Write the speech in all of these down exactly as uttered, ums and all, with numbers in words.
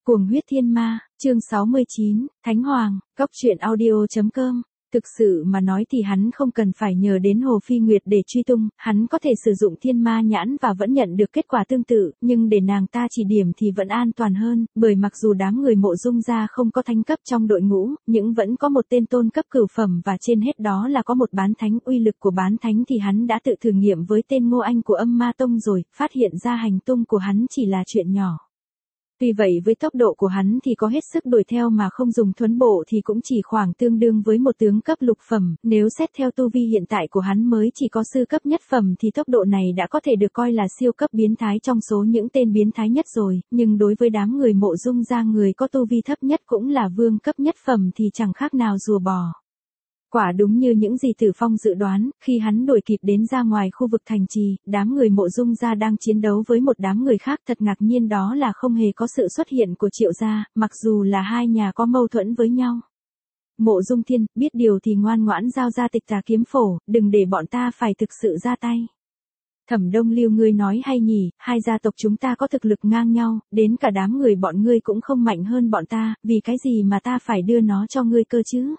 Cuồng huyết thiên ma, chương sáu mươi chín, Thánh Hoàng, Cóc truyện audio.com. Thực sự mà nói thì hắn không cần phải nhờ đến Hồ Phi Nguyệt để truy tung, hắn có thể sử dụng thiên ma nhãn và vẫn nhận được kết quả tương tự, nhưng để nàng ta chỉ điểm thì vẫn an toàn hơn, bởi mặc dù đám người Mộ Dung gia không có thánh cấp trong đội ngũ, nhưng vẫn có một tên tôn cấp cửu phẩm và trên hết đó là có một bán thánh. Uy lực của bán thánh thì hắn đã tự thử nghiệm với tên Ngô Anh của Âm Ma Tông rồi, phát hiện ra hành tung của hắn chỉ là chuyện nhỏ. Tuy vậy với tốc độ của hắn thì có hết sức đuổi theo mà không dùng thuấn bộ thì cũng chỉ khoảng tương đương với một tướng cấp lục phẩm, nếu xét theo tu vi hiện tại của hắn mới chỉ có sư cấp nhất phẩm thì tốc độ này đã có thể được coi là siêu cấp biến thái trong số những tên biến thái nhất rồi, nhưng đối với đám người Mộ Dung gia người có tu vi thấp nhất cũng là vương cấp nhất phẩm thì chẳng khác nào rùa bò. Quả đúng như những gì Tử Phong dự đoán, khi hắn đuổi kịp đến ra ngoài khu vực thành trì, đám người Mộ Dung gia đang chiến đấu với một đám người khác. Thật ngạc nhiên đó là không hề có sự xuất hiện của Triệu gia, mặc dù là hai nhà có mâu thuẫn với nhau. Mộ Dung Thiên, biết điều thì ngoan ngoãn giao ra Tịch Tà kiếm phổ, đừng để bọn ta phải thực sự ra tay. Thẩm Đông Lưu, ngươi nói hay nhỉ, hai gia tộc chúng ta có thực lực ngang nhau, đến cả đám người bọn ngươi cũng không mạnh hơn bọn ta, vì cái gì mà ta phải đưa nó cho ngươi cơ chứ?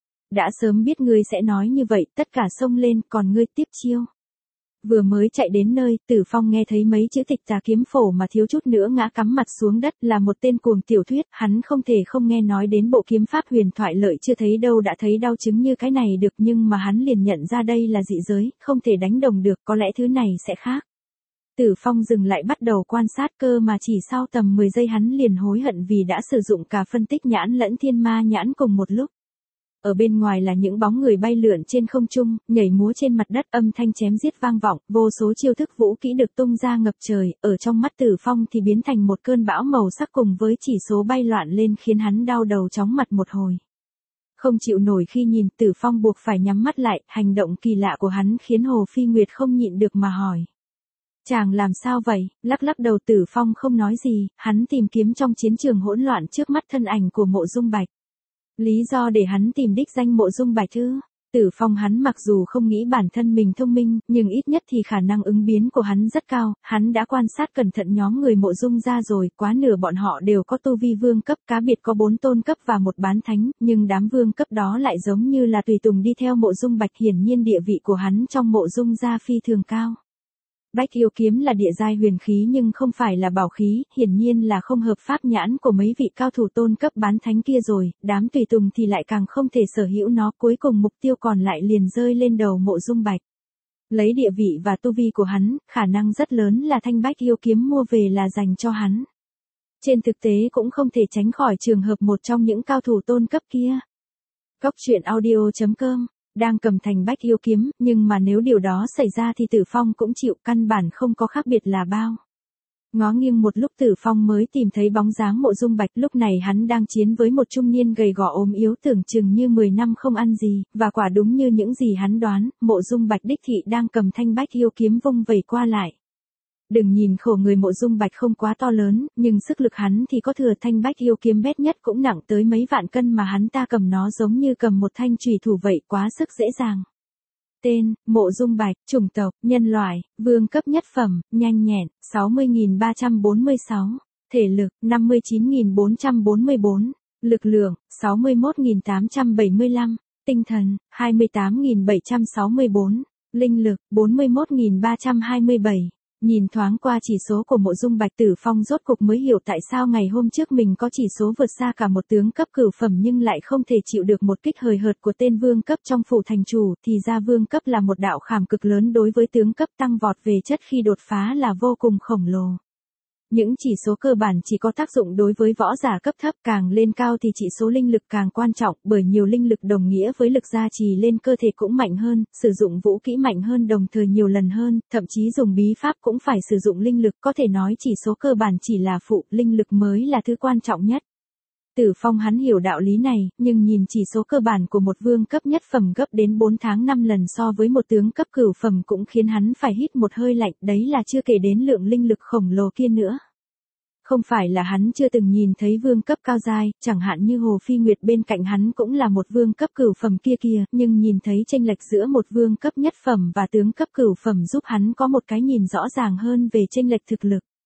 Đã sớm biết ngươi sẽ nói như vậy, tất cả xông lên, còn ngươi tiếp chiêu. Vừa mới chạy đến nơi, Tử Phong nghe thấy mấy chữ Tịch Tà kiếm phổ mà thiếu chút nữa ngã cắm mặt xuống đất, là một tên cuồng tiểu thuyết, hắn không thể không nghe nói đến bộ kiếm pháp huyền thoại lợi chưa thấy đâu đã thấy đau chứng như cái này được, nhưng mà hắn liền nhận ra đây là dị giới, không thể đánh đồng được, có lẽ thứ này sẽ khác. Tử Phong dừng lại bắt đầu quan sát, cơ mà chỉ sau tầm mười giây hắn liền hối hận vì đã sử dụng cả phân tích nhãn lẫn thiên ma nhãn cùng một lúc. Ở bên ngoài là những bóng người bay lượn trên không trung, nhảy múa trên mặt đất, âm thanh chém giết vang vọng, vô số chiêu thức vũ kỹ được tung ra ngập trời, ở trong mắt Tử Phong thì biến thành một cơn bão màu sắc cùng với chỉ số bay loạn lên khiến hắn đau đầu chóng mặt một hồi. Không chịu nổi khi nhìn, Tử Phong buộc phải nhắm mắt lại, hành động kỳ lạ của hắn khiến Hồ Phi Nguyệt không nhịn được mà hỏi. Chàng làm sao vậy? Lắc lắc đầu, Tử Phong không nói gì, hắn tìm kiếm trong chiến trường hỗn loạn trước mắt thân ảnh của Mộ Dung Bạch. Lý do để hắn tìm đích danh Mộ Dung Bạch ư? Tử Phong hắn mặc dù không nghĩ bản thân mình thông minh, nhưng ít nhất thì khả năng ứng biến của hắn rất cao, hắn đã quan sát cẩn thận nhóm người Mộ Dung gia rồi, quá nửa bọn họ đều có tu vi vương cấp, cá biệt có bốn tôn cấp và một bán thánh, nhưng đám vương cấp đó lại giống như là tùy tùng đi theo Mộ Dung Bạch, hiển nhiên địa vị của hắn trong Mộ Dung gia phi thường cao. Bách yêu kiếm là địa giai huyền khí nhưng không phải là bảo khí, hiển nhiên là không hợp pháp nhãn của mấy vị cao thủ tôn cấp bán thánh kia rồi, đám tùy tùng thì lại càng không thể sở hữu nó, cuối cùng mục tiêu còn lại liền rơi lên đầu Mộ Dung Bạch. Lấy địa vị và tu vi của hắn, khả năng rất lớn là thanh bách yêu kiếm mua về là dành cho hắn. Trên thực tế cũng không thể tránh khỏi trường hợp một trong những cao thủ tôn cấp kia. Cóc truyện audio.com đang cầm thành bách yêu kiếm, nhưng mà nếu điều đó xảy ra thì Tử Phong cũng chịu, căn bản không có khác biệt là bao. Ngó nghiêng một lúc Tử Phong mới tìm thấy bóng dáng Mộ Dung Bạch, lúc này hắn đang chiến với một trung niên gầy gò ốm yếu tưởng chừng như mười năm không ăn gì, và quả đúng như những gì hắn đoán, Mộ Dung Bạch đích thị đang cầm thanh bách yêu kiếm vung vẩy qua lại. Đừng nhìn khổ người Mộ Dung Bạch không quá to lớn, nhưng sức lực hắn thì có thừa, thanh bách yêu kiếm bét nhất cũng nặng tới mấy vạn cân mà hắn ta cầm nó giống như cầm một thanh chùy thủ vậy, quá sức dễ dàng. Tên, Mộ Dung Bạch, chủng tộc, nhân loại, vương cấp nhất phẩm, nhanh nhẹn, sáu mươi nghìn ba trăm bốn mươi sáu, thể lực, năm mươi chín nghìn bốn trăm bốn mươi bốn, lực lượng, sáu mươi mốt nghìn tám trăm bảy mươi lăm, tinh thần, hai mươi tám nghìn bảy trăm sáu mươi bốn, linh lực, bốn mươi mốt nghìn ba trăm hai mươi bảy. Nhìn thoáng qua chỉ số của Mộ Dung Bạch, Tử Phong rốt cục mới hiểu tại sao ngày hôm trước mình có chỉ số vượt xa cả một tướng cấp cửu phẩm nhưng lại không thể chịu được một kích hời hợt của tên vương cấp trong phủ thành chủ, thì ra vương cấp là một đạo khảm cực lớn đối với tướng cấp, tăng vọt về chất khi đột phá là vô cùng khổng lồ. Những chỉ số cơ bản chỉ có tác dụng đối với võ giả cấp thấp, càng lên cao thì chỉ số linh lực càng quan trọng, bởi nhiều linh lực đồng nghĩa với lực gia trì lên cơ thể cũng mạnh hơn, sử dụng vũ kỹ mạnh hơn đồng thời nhiều lần hơn, thậm chí dùng bí pháp cũng phải sử dụng linh lực, có thể nói chỉ số cơ bản chỉ là phụ, linh lực mới là thứ quan trọng nhất. Tử Phong hắn hiểu đạo lý này, nhưng nhìn chỉ số cơ bản của một vương cấp nhất phẩm gấp đến bốn tháng năm lần so với một tướng cấp cửu phẩm cũng khiến hắn phải hít một hơi lạnh, đấy là chưa kể đến lượng linh lực khổng lồ kia nữa. Không phải là hắn chưa từng nhìn thấy vương cấp cao giai, chẳng hạn như Hồ Phi Nguyệt bên cạnh hắn cũng là một vương cấp cửu phẩm kia kìa, nhưng nhìn thấy chênh lệch giữa một vương cấp nhất phẩm và tướng cấp cửu phẩm giúp hắn có một cái nhìn rõ ràng hơn về chênh lệch thực lực.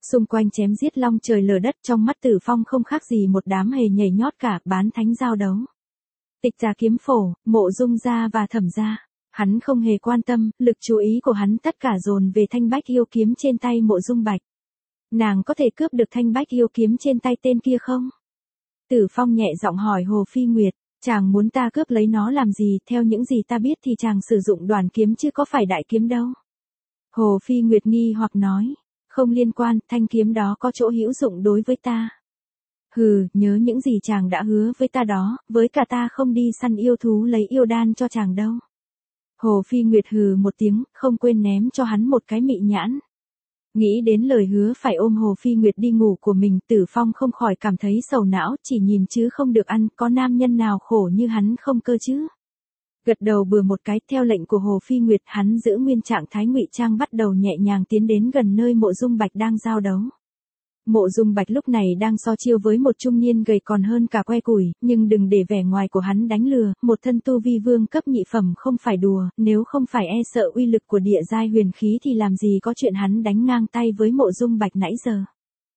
Xung quanh chém giết long trời lở đất, trong mắt Tử Phong không khác gì một đám hề nhảy nhót cả, bán thánh giao đấu. Tịch Gia Kiếm Phổ, Mộ Dung gia và Thẩm gia. Hắn không hề quan tâm, lực chú ý của hắn tất cả dồn về thanh bách yêu kiếm trên tay Mộ Dung Bạch. Nàng có thể cướp được thanh bách yêu kiếm trên tay tên kia không? Tử Phong nhẹ giọng hỏi Hồ Phi Nguyệt, chàng muốn ta cướp lấy nó làm gì? Theo những gì ta biết thì chàng sử dụng đoàn kiếm chứ có phải đại kiếm đâu. Hồ Phi Nguyệt nghi hoặc nói, không liên quan, thanh kiếm đó có chỗ hữu dụng đối với ta. Hừ, nhớ những gì chàng đã hứa với ta đó, với cả ta không đi săn yêu thú lấy yêu đan cho chàng đâu. Hồ Phi Nguyệt hừ một tiếng, không quên ném cho hắn một cái mị nhãn. Nghĩ đến lời hứa phải ôm Hồ Phi Nguyệt đi ngủ của mình, Tử Phong không khỏi cảm thấy sầu não, chỉ nhìn chứ không được ăn, có nam nhân nào khổ như hắn không cơ chứ. Gật đầu bừa một cái, theo lệnh của Hồ Phi Nguyệt, hắn giữ nguyên trạng thái ngụy trang, bắt đầu nhẹ nhàng tiến đến gần nơi Mộ Dung Bạch đang giao đấu. Mộ Dung Bạch lúc này đang so chiêu với một trung niên gầy còn hơn cả que củi, nhưng đừng để vẻ ngoài của hắn đánh lừa, một thân tu vi vương cấp nhị phẩm không phải đùa, nếu không phải e sợ uy lực của địa giai huyền khí thì làm gì có chuyện hắn đánh ngang tay với Mộ Dung Bạch nãy giờ.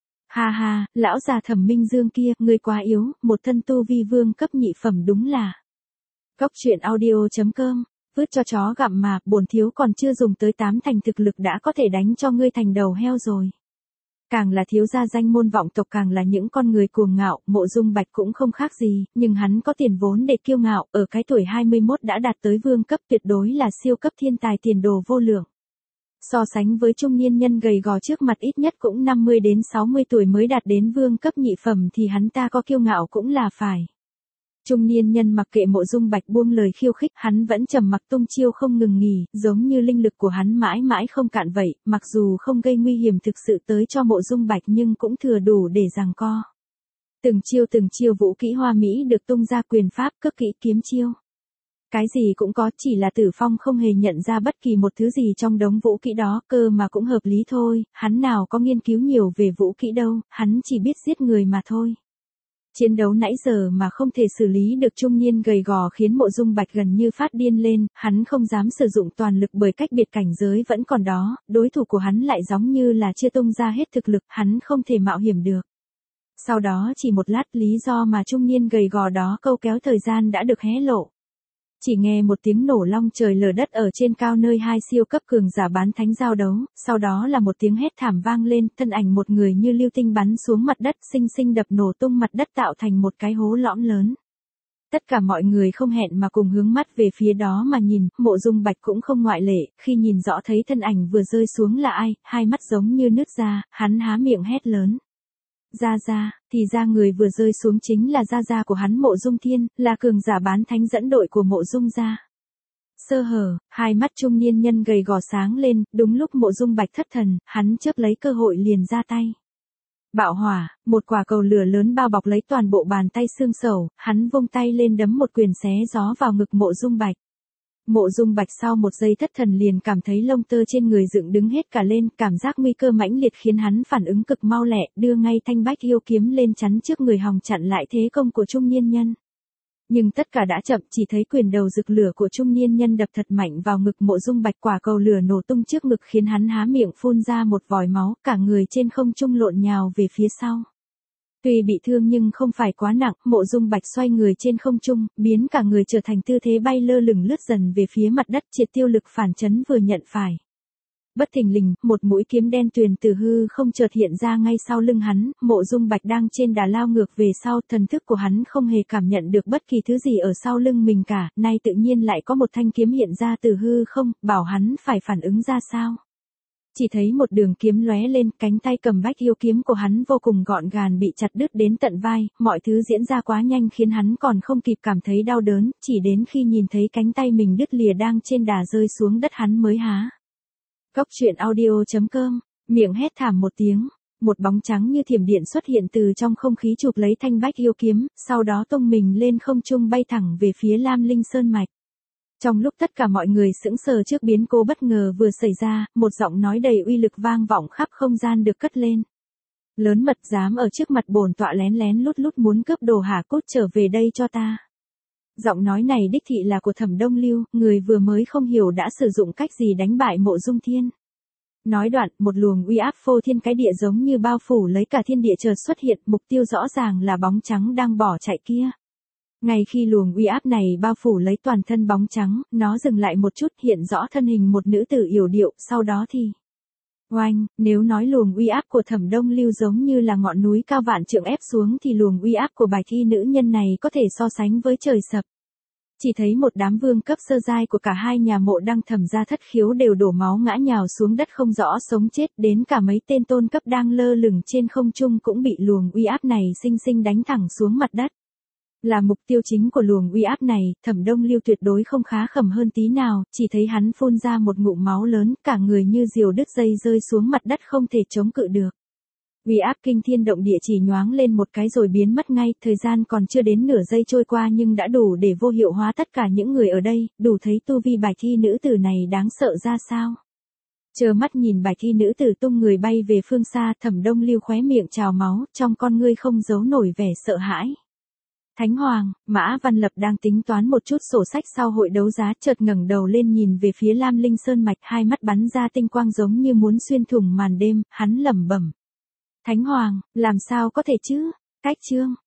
Ha ha, lão già Thẩm Minh Dương kia, ngươi quá yếu, một thân tu vi vương cấp nhị phẩm đúng là. Cóc truyện audio chấm com, vứt cho chó gặm mà, bổn thiếu còn chưa dùng tới tám thành thực lực đã có thể đánh cho ngươi thành đầu heo rồi. Càng là thiếu gia danh môn vọng tộc càng là những con người cuồng ngạo, Mộ Dung Bạch cũng không khác gì, nhưng hắn có tiền vốn để kiêu ngạo, ở cái tuổi hai mươi mốt đã đạt tới vương cấp, tuyệt đối là siêu cấp thiên tài tiền đồ vô lượng. So sánh với trung niên nhân gầy gò trước mặt ít nhất cũng năm mươi đến sáu mươi tuổi mới đạt đến vương cấp nhị phẩm thì hắn ta có kiêu ngạo cũng là phải. Trung niên nhân mặc kệ Mộ Dung Bạch buông lời khiêu khích, hắn vẫn trầm mặc tung chiêu không ngừng nghỉ, giống như linh lực của hắn mãi mãi không cạn vậy, mặc dù không gây nguy hiểm thực sự tới cho Mộ Dung Bạch nhưng cũng thừa đủ để giằng co. Từng chiêu từng chiêu vũ kỹ hoa mỹ được tung ra, quyền pháp, cước kỹ, kiếm chiêu. Cái gì cũng có, chỉ là Tử Phong không hề nhận ra bất kỳ một thứ gì trong đống vũ kỹ đó, cơ mà cũng hợp lý thôi, hắn nào có nghiên cứu nhiều về vũ kỹ đâu, hắn chỉ biết giết người mà thôi. Chiến đấu nãy giờ mà không thể xử lý được trung niên gầy gò khiến Mộ Dung Bạch gần như phát điên lên, hắn không dám sử dụng toàn lực bởi cách biệt cảnh giới vẫn còn đó, đối thủ của hắn lại giống như là chưa tung ra hết thực lực, hắn không thể mạo hiểm được. Sau đó chỉ một lát, lý do mà trung niên gầy gò đó câu kéo thời gian đã được hé lộ. Chỉ nghe một tiếng nổ long trời lở đất ở trên cao nơi hai siêu cấp cường giả bán thánh giao đấu, sau đó là một tiếng hét thảm vang lên, thân ảnh một người như lưu tinh bắn xuống mặt đất, xinh xinh đập nổ tung mặt đất tạo thành một cái hố lõm lớn. Tất cả mọi người không hẹn mà cùng hướng mắt về phía đó mà nhìn, Mộ Dung Bạch cũng không ngoại lệ, khi nhìn rõ thấy thân ảnh vừa rơi xuống là ai, hai mắt giống như nứt ra, hắn há miệng hét lớn. Gia Gia, thì ra người vừa rơi xuống chính là Gia Gia của hắn Mộ Dung Thiên, là cường giả bán thánh dẫn đội của Mộ Dung gia. Sơ hở, hai mắt trung niên nhân gầy gò sáng lên, đúng lúc Mộ Dung Bạch thất thần, hắn chớp lấy cơ hội liền ra tay. Bạo hỏa, một quả cầu lửa lớn bao bọc lấy toàn bộ bàn tay xương sầu, hắn vung tay lên đấm một quyền xé gió vào ngực Mộ Dung Bạch. Mộ Dung Bạch sau một giây thất thần liền cảm thấy lông tơ trên người dựng đứng hết cả lên, cảm giác nguy cơ mãnh liệt khiến hắn phản ứng cực mau lẹ, đưa ngay thanh bách yêu kiếm lên chắn trước người hòng chặn lại thế công của trung niên nhân. Nhưng tất cả đã chậm, chỉ thấy quyền đầu rực lửa của trung niên nhân đập thật mạnh vào ngực Mộ Dung Bạch, quả cầu lửa nổ tung trước ngực khiến hắn há miệng phun ra một vòi máu, cả người trên không trung lộn nhào về phía sau. Tuy bị thương nhưng không phải quá nặng, Mộ Dung Bạch xoay người trên không trung, biến cả người trở thành tư thế bay lơ lửng lướt dần về phía mặt đất, triệt tiêu lực phản chấn vừa nhận phải. Bất thình lình, một mũi kiếm đen tuyền từ hư không chợt hiện ra ngay sau lưng hắn, Mộ Dung Bạch đang trên đà lao ngược về sau, thần thức của hắn không hề cảm nhận được bất kỳ thứ gì ở sau lưng mình cả, nay tự nhiên lại có một thanh kiếm hiện ra từ hư không, bảo hắn phải phản ứng ra sao. Chỉ thấy một đường kiếm lóe lên, cánh tay cầm bách yêu kiếm của hắn vô cùng gọn gàng bị chặt đứt đến tận vai, mọi thứ diễn ra quá nhanh khiến hắn còn không kịp cảm thấy đau đớn, chỉ đến khi nhìn thấy cánh tay mình đứt lìa đang trên đà rơi xuống đất hắn mới há. Cóc truyện audio chấm com, miệng hét thảm một tiếng, một bóng trắng như thiểm điện xuất hiện từ trong không khí chụp lấy thanh bách yêu kiếm, sau đó tung mình lên không trung bay thẳng về phía Lam Linh Sơn Mạch. Trong lúc tất cả mọi người sững sờ trước biến cố bất ngờ vừa xảy ra, một giọng nói đầy uy lực vang vọng khắp không gian được cất lên. Lớn mật dám ở trước mặt bổn tọa lén lén lút lút muốn cướp đồ hả, cút trở về đây cho ta. Giọng nói này đích thị là của Thẩm Đông Lưu, người vừa mới không hiểu đã sử dụng cách gì đánh bại Mộ Dung Thiên. Nói đoạn, một luồng uy áp phô thiên cái địa giống như bao phủ lấy cả thiên địa chợt xuất hiện, mục tiêu rõ ràng là bóng trắng đang bỏ chạy kia. Ngay khi luồng uy áp này bao phủ lấy toàn thân bóng trắng, nó dừng lại một chút, hiện rõ thân hình một nữ tử yểu điệu, sau đó thì... Oanh, nếu nói luồng uy áp của Thẩm Đông Lưu giống như là ngọn núi cao vạn trượng ép xuống thì luồng uy áp của bài thi nữ nhân này có thể so sánh với trời sập. Chỉ thấy một đám vương cấp sơ giai của cả hai nhà mộ đang thẩm ra thất khiếu đều đổ máu ngã nhào xuống đất không rõ sống chết, đến cả mấy tên tôn cấp đang lơ lửng trên không trung cũng bị luồng uy áp này sinh sinh đánh thẳng xuống mặt đất. Là mục tiêu chính của luồng uy áp này, Thẩm Đông Lưu tuyệt đối không khá khẩm hơn tí nào, chỉ thấy hắn phun ra một ngụm máu lớn, cả người như diều đứt dây rơi xuống mặt đất không thể chống cự được. Uy áp kinh thiên động địa chỉ nhoáng lên một cái rồi biến mất ngay, thời gian còn chưa đến nửa giây trôi qua nhưng đã đủ để vô hiệu hóa tất cả những người ở đây, đủ thấy tu vi bài thi nữ tử này đáng sợ ra sao. Chờ mắt nhìn bài thi nữ tử tung người bay về phương xa, Thẩm Đông Lưu khóe miệng trào máu, trong con ngươi không giấu nổi vẻ sợ hãi. Thánh Hoàng, Mã Văn Lập đang tính toán một chút sổ sách sau hội đấu giá, chợt ngẩng đầu lên nhìn về phía Lam Linh Sơn mạch, hai mắt bắn ra tinh quang giống như muốn xuyên thủng màn đêm, hắn lẩm bẩm. Thánh Hoàng, làm sao có thể chứ? Cách chương